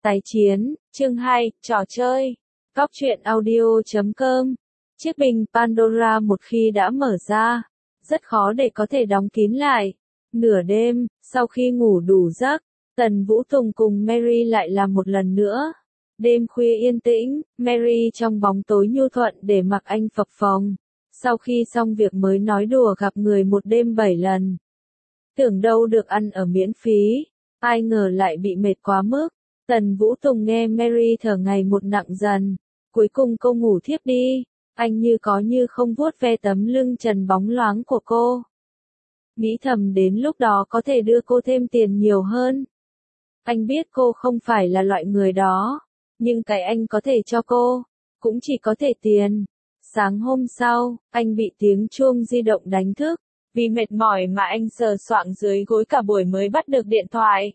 Tái chiến, chương 2, trò chơi. Góc truyện audio.com. Chiếc bình Pandora một khi đã mở ra, rất khó để có thể đóng kín lại. Nửa đêm, sau khi ngủ đủ giấc, Tần Vũ Tùng cùng Mary lại làm một lần nữa. Đêm khuya yên tĩnh, Mary trong bóng tối nhu thuận để mặc anh phập phồng. Sau khi xong việc mới nói đùa gặp người một đêm 7 lần. Tưởng đâu được ăn ở miễn phí, ai ngờ lại bị mệt quá mức. Tần Vũ Tùng nghe Mary thở ngày một nặng dần. Cuối cùng cô ngủ thiếp đi. Anh như có như không vuốt ve tấm lưng trần bóng loáng của cô. Nghĩ thầm đến lúc đó có thể đưa cô thêm tiền nhiều hơn. Anh biết cô không phải là loại người đó, nhưng cái anh có thể cho cô, cũng chỉ có thể tiền. Sáng hôm sau, anh bị tiếng chuông di động đánh thức. Vì mệt mỏi mà anh sờ soạng dưới gối cả buổi mới bắt được điện thoại.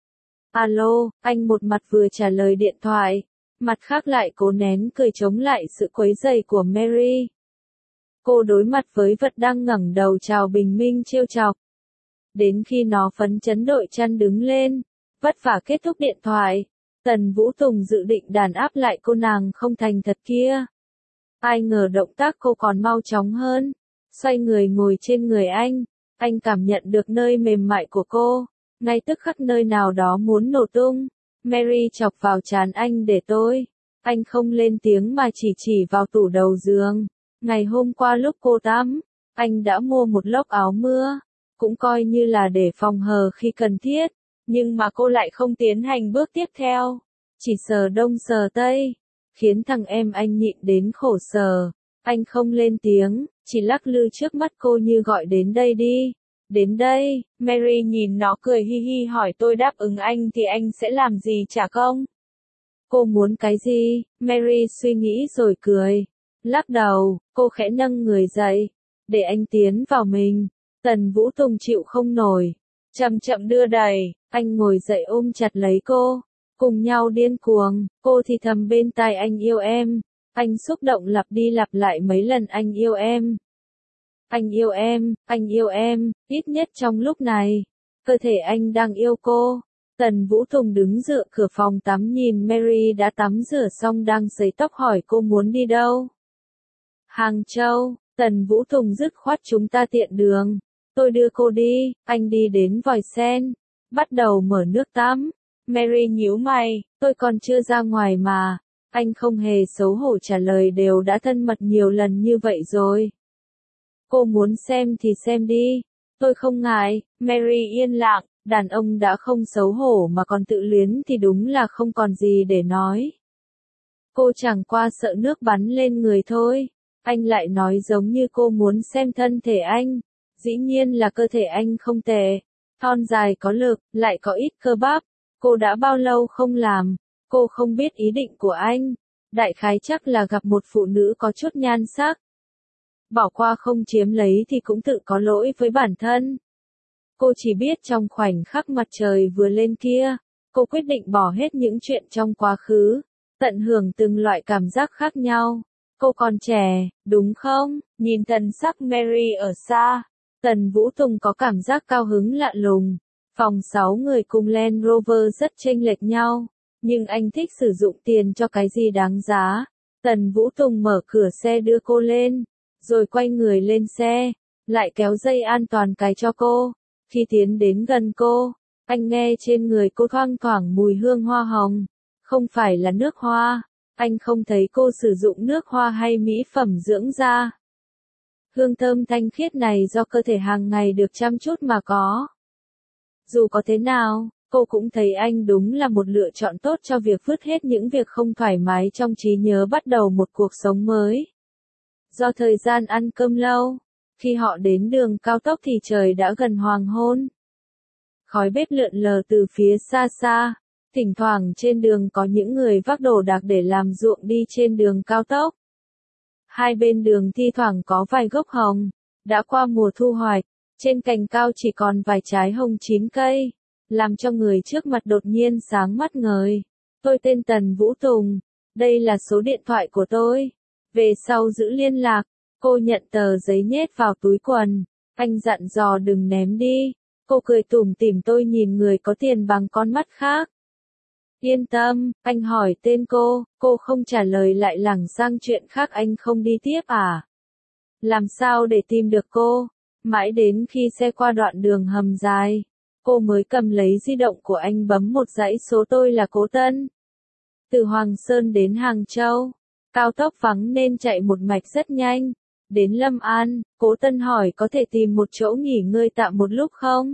Alo, anh một mặt vừa trả lời điện thoại, mặt khác lại cố nén cười chống lại sự quấy rầy của Mary. Cô đối mặt với vật đang ngẩng đầu chào bình minh trêu chọc. Đến khi nó phấn chấn đội chăn đứng lên, vất vả kết thúc điện thoại, Tần Vũ Tùng dự định đàn áp lại cô nàng không thành thật kia. Ai ngờ động tác cô còn mau chóng hơn. Xoay người ngồi trên người anh cảm nhận được nơi mềm mại của cô, ngay tức khắc nơi nào đó muốn nổ tung. Mary chọc vào trán anh để tôi. Anh không lên tiếng mà chỉ vào tủ đầu giường. Ngày hôm qua lúc cô tắm, anh đã mua một lốc áo mưa, cũng coi như là để phòng hờ khi cần thiết, nhưng mà cô lại không tiến hành bước tiếp theo, chỉ sờ đông sờ tây, khiến thằng em anh nhịn đến khổ sở. Anh không lên tiếng, chỉ lắc lư trước mắt cô như gọi đến đây đi. Đến đây, Mary nhìn nó cười hi hi hỏi tôi đáp ứng anh thì anh sẽ làm gì trả công? Cô muốn cái gì? Mary suy nghĩ rồi cười. Lắc đầu, cô khẽ nâng người dậy, để anh tiến vào mình. Tần Vũ Tùng chịu không nổi, chậm chậm đưa đẩy, anh ngồi dậy ôm chặt lấy cô, cùng nhau điên cuồng. Cô thì thầm bên tai anh yêu em. Anh xúc động lặp đi lặp lại mấy lần anh yêu em. Anh yêu em, anh yêu em, ít nhất trong lúc này, cơ thể anh đang yêu cô. Tần Vũ Tùng đứng dựa cửa phòng tắm nhìn Mary đã tắm rửa xong đang sấy tóc hỏi cô muốn đi đâu. Hàng Châu. Tần Vũ Tùng dứt khoát chúng ta tiện đường. Tôi đưa cô đi. Anh đi đến vòi sen, bắt đầu mở nước tắm. Mary nhíu mày, tôi còn chưa ra ngoài mà. Anh không hề xấu hổ trả lời đều đã thân mật nhiều lần như vậy rồi. Cô muốn xem thì xem đi. Tôi không ngại. Mary yên lặng, đàn ông đã không xấu hổ mà còn tự luyến thì đúng là không còn gì để nói. Cô chẳng qua sợ nước bắn lên người thôi. Anh lại nói giống như cô muốn xem thân thể anh. Dĩ nhiên là cơ thể anh không tệ. Thon dài có lực, lại có ít cơ bắp. Cô đã bao lâu không làm. Cô không biết ý định của anh. Đại khái chắc là gặp một phụ nữ có chút nhan sắc. Bỏ qua không chiếm lấy thì cũng tự có lỗi với bản thân. Cô chỉ biết trong khoảnh khắc mặt trời vừa lên kia, cô quyết định bỏ hết những chuyện trong quá khứ, tận hưởng từng loại cảm giác khác nhau. Cô còn trẻ, đúng không? Nhìn thần sắc Mary ở xa, Tần Vũ Tùng có cảm giác cao hứng lạ lùng. Phòng 6 người cùng Land Rover rất chênh lệch nhau, nhưng anh thích sử dụng tiền cho cái gì đáng giá. Tần Vũ Tùng mở cửa xe đưa cô lên, rồi quay người lên xe, lại kéo dây an toàn cài cho cô. Khi tiến đến gần cô, anh nghe trên người cô thoang thoảng mùi hương hoa hồng. Không phải là nước hoa, anh không thấy cô sử dụng nước hoa hay mỹ phẩm dưỡng da. Hương thơm thanh khiết này do cơ thể hàng ngày được chăm chút mà có. Dù có thế nào, cô cũng thấy anh đúng là một lựa chọn tốt cho việc vứt hết những việc không thoải mái trong trí nhớ bắt đầu một cuộc sống mới. Do thời gian ăn cơm lâu, khi họ đến đường cao tốc thì trời đã gần hoàng hôn. Khói bếp lượn lờ từ phía xa xa, thỉnh thoảng trên đường có những người vác đồ đạc để làm ruộng đi trên đường cao tốc. Hai bên đường thi thoảng có vài gốc hồng, đã qua mùa thu hoạch, trên cành cao chỉ còn vài trái hồng chín cây, làm cho người trước mặt đột nhiên sáng mắt ngời. Tôi tên Tần Vũ Tùng, đây là số điện thoại của tôi. Về sau giữ liên lạc. Cô nhận tờ giấy nhét vào túi quần. Anh dặn dò đừng ném đi. Cô cười tủm tỉm tôi nhìn người có tiền bằng con mắt khác. Yên tâm, anh hỏi tên cô không trả lời lại lảng sang chuyện khác anh không đi tiếp à? Làm sao để tìm được cô? Mãi đến khi xe qua đoạn đường hầm dài, cô mới cầm lấy di động của anh bấm một dãy số tôi là Cố Tân. Từ Hoàng Sơn đến Hàng Châu, cao tốc vắng nên chạy một mạch rất nhanh. Đến Lâm An, Cố Tân hỏi có thể tìm một chỗ nghỉ ngơi tạm một lúc không?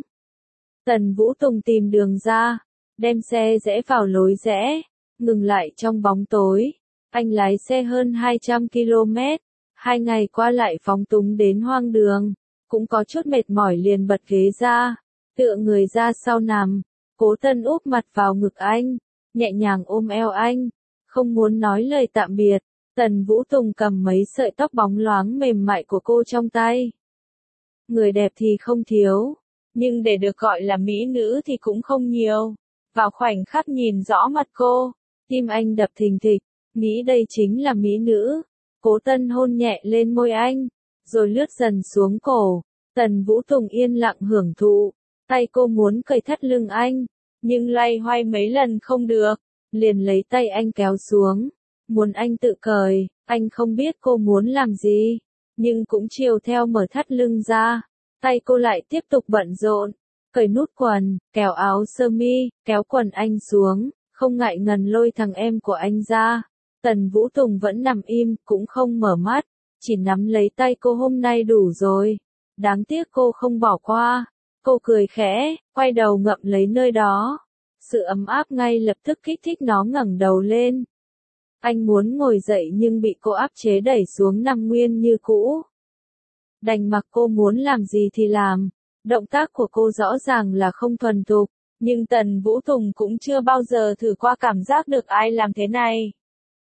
Tần Vũ Tùng tìm đường ra, đem xe rẽ vào lối rẽ, ngừng lại trong bóng tối. Anh lái xe hơn 200 km, 2 ngày qua lại phóng túng đến hoang đường, cũng có chút mệt mỏi liền bật ghế ra, tựa người ra sau nằm. Cố Tân úp mặt vào ngực anh, nhẹ nhàng ôm eo anh, không muốn nói lời tạm biệt. Tần Vũ Tùng cầm mấy sợi tóc bóng loáng mềm mại của cô trong tay. Người đẹp thì không thiếu, nhưng để được gọi là mỹ nữ thì cũng không nhiều. Vào khoảnh khắc nhìn rõ mặt cô, tim anh đập thình thịch, nghĩ đây chính là mỹ nữ. Cố Tân hôn nhẹ lên môi anh, rồi lướt dần xuống cổ. Tần Vũ Tùng yên lặng hưởng thụ, tay cô muốn cởi thắt lưng anh, nhưng loay hoay mấy lần không được, liền lấy tay anh kéo xuống, muốn anh tự cởi. Anh không biết cô muốn làm gì, nhưng cũng chiều theo mở thắt lưng ra. Tay cô lại tiếp tục bận rộn, cởi nút quần, kéo áo sơ mi, kéo quần anh xuống, không ngại ngần lôi thằng em của anh ra. Tần Vũ Tùng vẫn nằm im, cũng không mở mắt, chỉ nắm lấy tay cô. Hôm nay đủ rồi, đáng tiếc cô không bỏ qua. Cô cười khẽ, quay đầu ngậm lấy nơi đó. Sự ấm áp ngay lập tức kích thích nó ngẩng đầu lên. Anh muốn ngồi dậy nhưng bị cô áp chế đẩy xuống nằm nguyên như cũ. Đành mặc cô muốn làm gì thì làm. Động tác của cô rõ ràng là không thuần thục, nhưng Tần Vũ Tùng cũng chưa bao giờ thử qua cảm giác được ai làm thế này.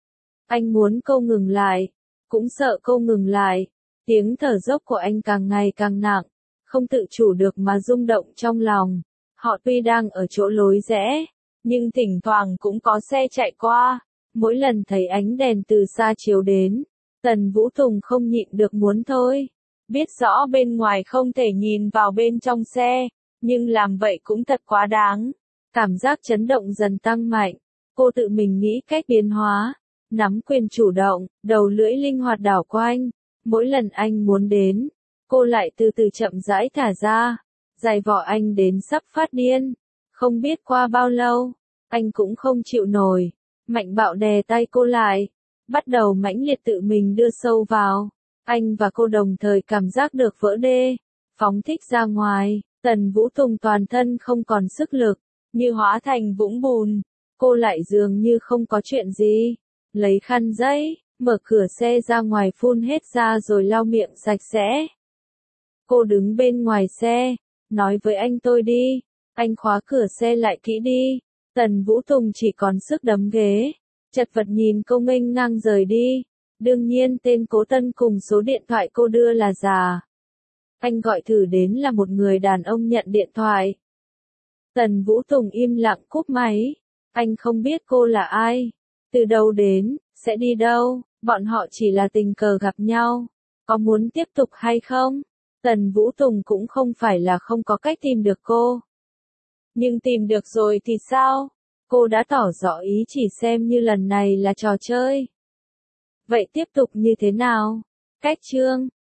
Anh muốn cô ngừng lại, cũng sợ cô ngừng lại. Tiếng thở dốc của anh càng ngày càng nặng, không tự chủ được mà rung động trong lòng. Họ tuy đang ở chỗ lối rẽ, nhưng thỉnh thoảng cũng có xe chạy qua. Mỗi lần thấy ánh đèn từ xa chiếu đến, Tần Vũ Tùng không nhịn được muốn thôi. Biết rõ bên ngoài không thể nhìn vào bên trong xe, nhưng làm vậy cũng thật quá đáng. Cảm giác chấn động dần tăng mạnh, cô tự mình nghĩ cách biến hóa, nắm quyền chủ động, đầu lưỡi linh hoạt đảo quanh. Mỗi lần anh muốn đến, cô lại từ từ chậm rãi thả ra, giày vò anh đến sắp phát điên. Không biết qua bao lâu, anh cũng không chịu nổi, mạnh bạo đè tay cô lại, bắt đầu mãnh liệt tự mình đưa sâu vào. Anh và cô đồng thời cảm giác được vỡ đê, phóng thích ra ngoài. Tần Vũ Tùng toàn thân không còn sức lực, như hóa thành vũng bùn. Cô lại dường như không có chuyện gì, lấy khăn giấy, mở cửa xe ra ngoài phun hết ra rồi lau miệng sạch sẽ. Cô đứng bên ngoài xe, nói với anh tôi đi, anh khóa cửa xe lại kỹ đi. Tần Vũ Tùng chỉ còn sức đấm ghế, chật vật nhìn cô nghênh ngang rời đi. Đương nhiên tên Cố Tân cùng số điện thoại cô đưa là giả. Anh gọi thử đến là một người đàn ông nhận điện thoại. Tần Vũ Tùng im lặng cúp máy. Anh không biết cô là ai, từ đâu đến, sẽ đi đâu, bọn họ chỉ là tình cờ gặp nhau. Có muốn tiếp tục hay không? Tần Vũ Tùng cũng không phải là không có cách tìm được cô. Nhưng tìm được rồi thì sao? Cô đã tỏ rõ ý chỉ xem như lần này là trò chơi. Vậy tiếp tục như thế nào? Cách chương